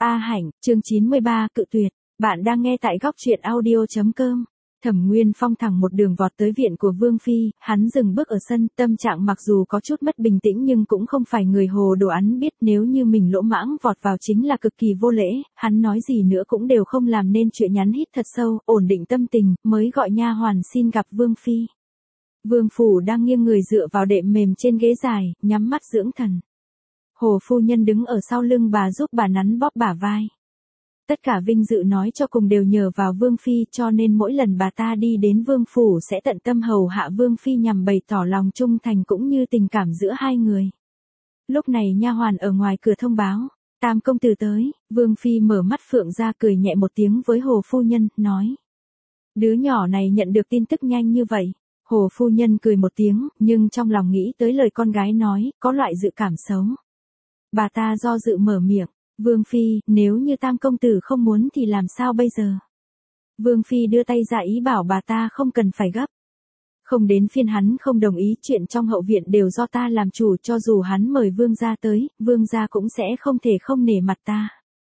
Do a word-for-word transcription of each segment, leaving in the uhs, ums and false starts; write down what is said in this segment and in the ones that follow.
A Hạnh, chương chín mươi ba, cự tuyệt. Bạn đang nghe tại góc truyện audio.com. Thẩm Nguyên Phong thẳng một đường vọt tới viện của Vương Phi, hắn dừng bước ở sân, tâm trạng mặc dù có chút mất bình tĩnh nhưng cũng không phải người hồ đồ hắn biết nếu như mình lỗ mãng vọt vào chính là cực kỳ vô lễ, hắn nói gì nữa cũng đều không làm nên chuyện, nhắn hít thật sâu, ổn định tâm tình, mới gọi nha hoàn xin gặp Vương Phi. Vương Phủ đang nghiêng người dựa vào đệm mềm trên ghế dài, nhắm mắt dưỡng thần. Hồ phu nhân đứng ở sau lưng bà giúp bà nắn bóp bả vai. Tất cả vinh dự nói cho cùng đều nhờ vào Vương Phi, cho nên mỗi lần bà ta đi đến Vương Phủ sẽ tận tâm hầu hạ Vương Phi nhằm bày tỏ lòng trung thành cũng như tình cảm giữa hai người. Lúc này nha hoàn ở ngoài cửa thông báo, Tam công tử tới. Vương Phi mở mắt phượng ra cười nhẹ một tiếng với Hồ phu nhân, nói. Đứa nhỏ này nhận được tin tức nhanh như vậy. Hồ phu nhân cười một tiếng, nhưng trong lòng nghĩ tới lời con gái nói, có loại dự cảm xấu. Bà ta do dự mở miệng, Vương Phi, nếu như Tam công tử không muốn thì làm sao bây giờ? Vương Phi đưa tay ra ý bảo bà ta không cần phải gấp. Không đến phiên hắn không đồng ý, chuyện trong hậu viện đều do ta làm chủ, cho dù hắn mời Vương gia tới, Vương gia cũng sẽ không thể không nể mặt ta.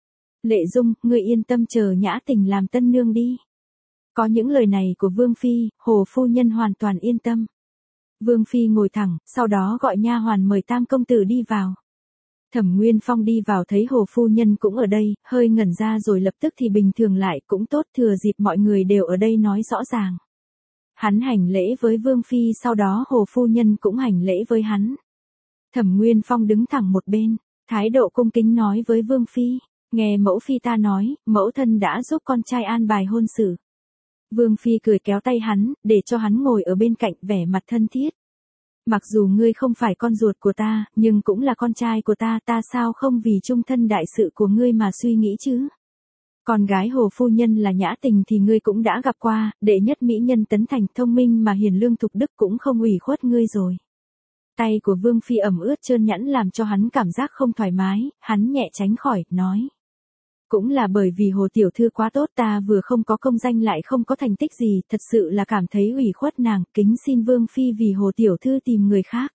Lệ Dung, ngươi yên tâm chờ Nhã Tình làm tân nương đi. Có những lời này của Vương Phi, Hồ phu nhân hoàn toàn yên tâm. Vương Phi ngồi thẳng, sau đó gọi nha hoàn mời Tam công tử đi vào. Thẩm Nguyên Phong đi vào thấy Hồ phu nhân cũng ở đây, hơi ngẩn ra rồi lập tức thì bình thường lại, cũng tốt, thừa dịp mọi người đều ở đây nói rõ ràng. Hắn hành lễ với Vương Phi, sau đó Hồ phu nhân cũng hành lễ với hắn. Thẩm Nguyên Phong đứng thẳng một bên, thái độ cung kính nói với Vương Phi, nghe mẫu phi ta nói, mẫu thân đã giúp con trai an bài hôn sự. Vương Phi cười kéo tay hắn, để cho hắn ngồi ở bên cạnh, vẻ mặt thân thiết. Mặc dù ngươi không phải con ruột của ta, nhưng cũng là con trai của ta, ta sao không vì trung thân đại sự của ngươi mà suy nghĩ chứ? Con gái Hồ phu nhân là Nhã Tình thì ngươi cũng đã gặp qua, đệ nhất mỹ nhân Tấn Thành, thông minh mà hiền lương thục đức, cũng không ủy khuất ngươi rồi. Tay của Vương Phi ẩm ướt trơn nhẵn làm cho hắn cảm giác không thoải mái, hắn nhẹ tránh khỏi, nói. Cũng là bởi vì Hồ tiểu thư quá tốt, ta vừa không có công danh lại không có thành tích gì, thật sự là cảm thấy ủy khuất nàng, kính xin Vương Phi vì Hồ tiểu thư tìm người khác.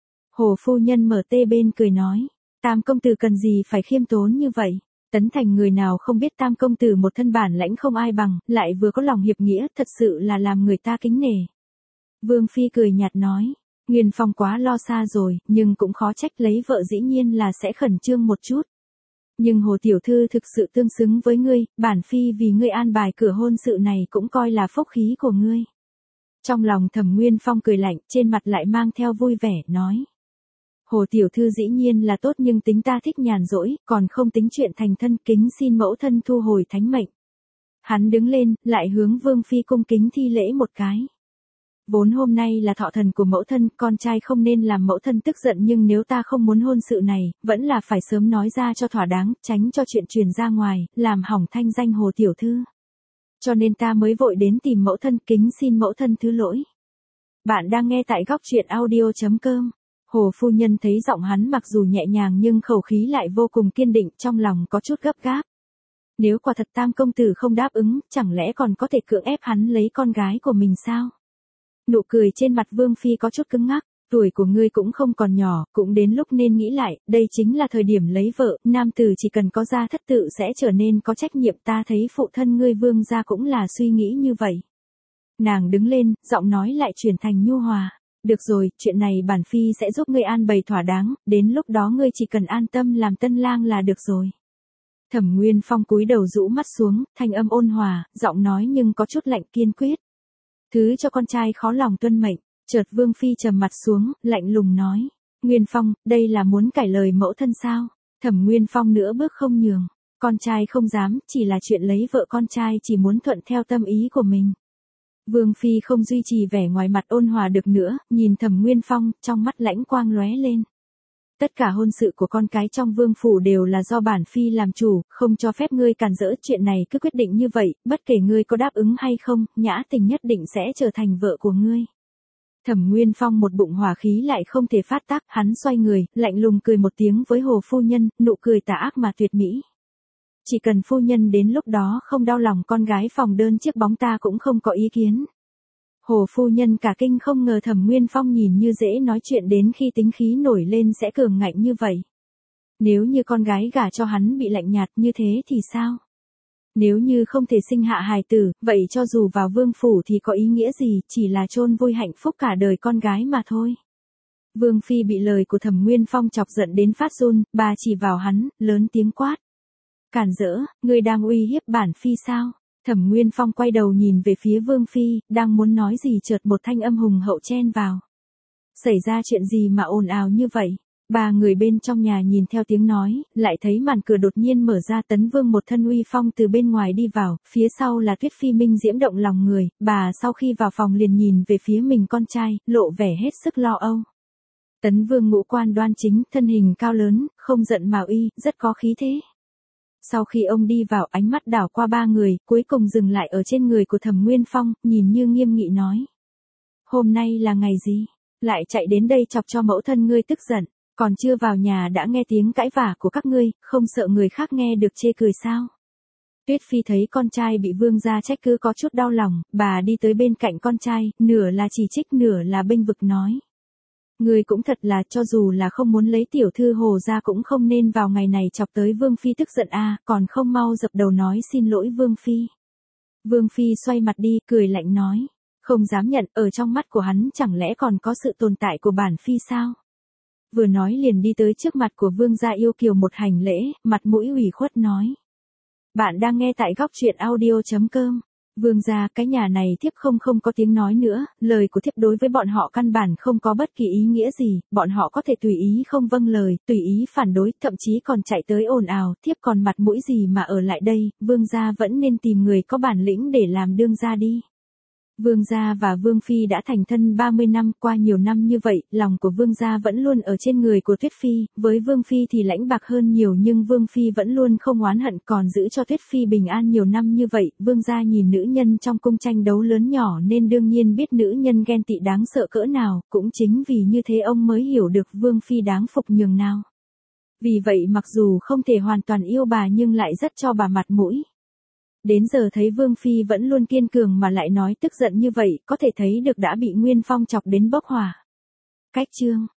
Hồ phu nhân mở tê bên cười nói, Tam công tử cần gì phải khiêm tốn như vậy? Tấn Thành người nào không biết Tam công tử một thân bản lãnh không ai bằng, lại vừa có lòng hiệp nghĩa, thật sự là làm người ta kính nể. Vương Phi cười nhạt nói, Nguyên Phong quá lo xa rồi, nhưng cũng khó trách, lấy vợ dĩ nhiên là sẽ khẩn trương một chút. Nhưng Hồ tiểu thư thực sự tương xứng với ngươi, bản Phi vì ngươi an bài cửa hôn sự này cũng coi là phúc khí của ngươi. Trong lòng Thẩm Nguyên Phong cười lạnh, trên mặt lại mang theo vui vẻ, nói. Hồ tiểu thư dĩ nhiên là tốt, nhưng tính ta thích nhàn rỗi, còn không tính chuyện thành thân, kính xin mẫu thân thu hồi thánh mệnh. Hắn đứng lên, lại hướng Vương Phi cung kính thi lễ một cái. Vốn hôm nay là thọ thần của mẫu thân, con trai không nên làm mẫu thân tức giận, nhưng nếu ta không muốn hôn sự này, vẫn là phải sớm nói ra cho thỏa đáng, tránh cho chuyện truyền ra ngoài, làm hỏng thanh danh Hồ tiểu thư. Cho nên ta mới vội đến tìm mẫu thân, kính xin mẫu thân thứ lỗi. Bạn đang nghe tại góc truyện audio.com. Hồ phu nhân thấy giọng hắn mặc dù nhẹ nhàng nhưng khẩu khí lại vô cùng kiên định, trong lòng có chút gấp gáp. Nếu quả thật Tam công tử không đáp ứng, chẳng lẽ còn có thể cưỡng ép hắn lấy con gái của mình sao? Nụ cười trên mặt Vương Phi có chút cứng ngắc, tuổi của ngươi cũng không còn nhỏ, cũng đến lúc nên nghĩ lại, đây chính là thời điểm lấy vợ, nam tử chỉ cần có gia thất tự sẽ trở nên có trách nhiệm, ta thấy phụ thân ngươi Vương gia cũng là suy nghĩ như vậy. Nàng đứng lên, giọng nói lại chuyển thành nhu hòa, được rồi, chuyện này bản Phi sẽ giúp ngươi an bày thỏa đáng, đến lúc đó ngươi chỉ cần an tâm làm tân lang là được rồi. Thẩm Nguyên Phong cúi đầu rũ mắt xuống, thanh âm ôn hòa, giọng nói nhưng có chút lạnh kiên quyết. Thứ cho con trai khó lòng tuân mệnh, chợt Vương Phi trầm mặt xuống, lạnh lùng nói, Nguyên Phong, đây là muốn cải lời mẫu thân sao? Thẩm Nguyên Phong nữa bước không nhường, con trai không dám, chỉ là chuyện lấy vợ, con trai chỉ muốn thuận theo tâm ý của mình. Vương Phi không duy trì vẻ ngoài mặt ôn hòa được nữa, nhìn Thẩm Nguyên Phong, trong mắt lãnh quang lóe lên. Tất cả hôn sự của con cái trong Vương phủ đều là do bản Phi làm chủ, không cho phép ngươi cản rỡ, chuyện này cứ quyết định như vậy, bất kể ngươi có đáp ứng hay không, Nhã Tình nhất định sẽ trở thành vợ của ngươi. Thẩm Nguyên Phong một bụng hỏa khí lại không thể phát tác, hắn xoay người, lạnh lùng cười một tiếng với Hồ phu nhân, nụ cười tà ác mà tuyệt mỹ. Chỉ cần phu nhân đến lúc đó không đau lòng con gái phòng đơn chiếc bóng, ta cũng không có ý kiến. Hồ phu nhân cả kinh, không ngờ Thẩm Nguyên Phong nhìn như dễ nói chuyện đến khi tính khí nổi lên sẽ cường ngạnh như vậy. Nếu như con gái gả cho hắn bị lạnh nhạt như thế thì sao? Nếu như không thể sinh hạ hài tử, vậy cho dù vào vương phủ thì có ý nghĩa gì, chỉ là chôn vùi hạnh phúc cả đời con gái mà thôi. Vương Phi bị lời của Thẩm Nguyên Phong chọc giận đến phát run, bà chỉ vào hắn, lớn tiếng quát. Cản rỡ, ngươi đang uy hiếp bản Phi sao? Thẩm Nguyên Phong quay đầu nhìn về phía Vương Phi, đang muốn nói gì chợt một thanh âm hùng hậu chen vào. Xảy ra chuyện gì mà ồn ào như vậy? Ba người bên trong nhà nhìn theo tiếng nói, lại thấy màn cửa đột nhiên mở ra, Tấn Vương một thân uy phong từ bên ngoài đi vào, phía sau là Tuyết Phi minh diễm động lòng người, bà sau khi vào phòng liền nhìn về phía mình con trai, lộ vẻ hết sức lo âu. Tấn Vương ngũ quan đoan chính, thân hình cao lớn, không giận mà uy, rất có khí thế. Sau khi ông đi vào, ánh mắt đảo qua ba người, cuối cùng dừng lại ở trên người của Thẩm Nguyên Phong, nhìn như nghiêm nghị nói. Hôm nay là ngày gì? Lại chạy đến đây chọc cho mẫu thân ngươi tức giận, còn chưa vào nhà đã nghe tiếng cãi vả của các ngươi, không sợ người khác nghe được chê cười sao? Tuyết Phi thấy con trai bị vương gia trách cứ có chút đau lòng, bà đi tới bên cạnh con trai, nửa là chỉ trích nửa là bênh vực nói. Ngươi cũng thật là, cho dù là không muốn lấy tiểu thư Hồ ra cũng không nên vào ngày này chọc tới Vương Phi tức giận a, còn không mau dập đầu nói xin lỗi Vương Phi. Vương Phi xoay mặt đi, cười lạnh nói, không dám nhận, ở trong mắt của hắn chẳng lẽ còn có sự tồn tại của bản Phi sao? Vừa nói liền đi tới trước mặt của Vương gia yêu kiều một hành lễ, mặt mũi ủy khuất nói. Bạn đang nghe tại góc truyện audio chấm com. Vương gia, cái nhà này thiếp không không có tiếng nói nữa, lời của thiếp đối với bọn họ căn bản không có bất kỳ ý nghĩa gì, bọn họ có thể tùy ý không vâng lời, tùy ý phản đối, thậm chí còn chạy tới ồn ào, thiếp còn mặt mũi gì mà ở lại đây, vương gia vẫn nên tìm người có bản lĩnh để làm đương gia đi. Vương gia và Vương Phi đã thành thân ba mươi năm, qua nhiều năm như vậy, lòng của Vương gia vẫn luôn ở trên người của Tuyết Phi, với Vương Phi thì lãnh bạc hơn nhiều nhưng Vương Phi vẫn luôn không oán hận, còn giữ cho Tuyết Phi bình an nhiều năm như vậy, Vương gia nhìn nữ nhân trong cung tranh đấu lớn nhỏ nên đương nhiên biết nữ nhân ghen tị đáng sợ cỡ nào, cũng chính vì như thế ông mới hiểu được Vương Phi đáng phục nhường nào. Vì vậy mặc dù không thể hoàn toàn yêu bà nhưng lại rất cho bà mặt mũi. Đến giờ thấy Vương Phi vẫn luôn kiên cường mà lại nói tức giận như vậy, có thể thấy được đã bị Nguyên Phong chọc đến bốc hỏa. Cách chương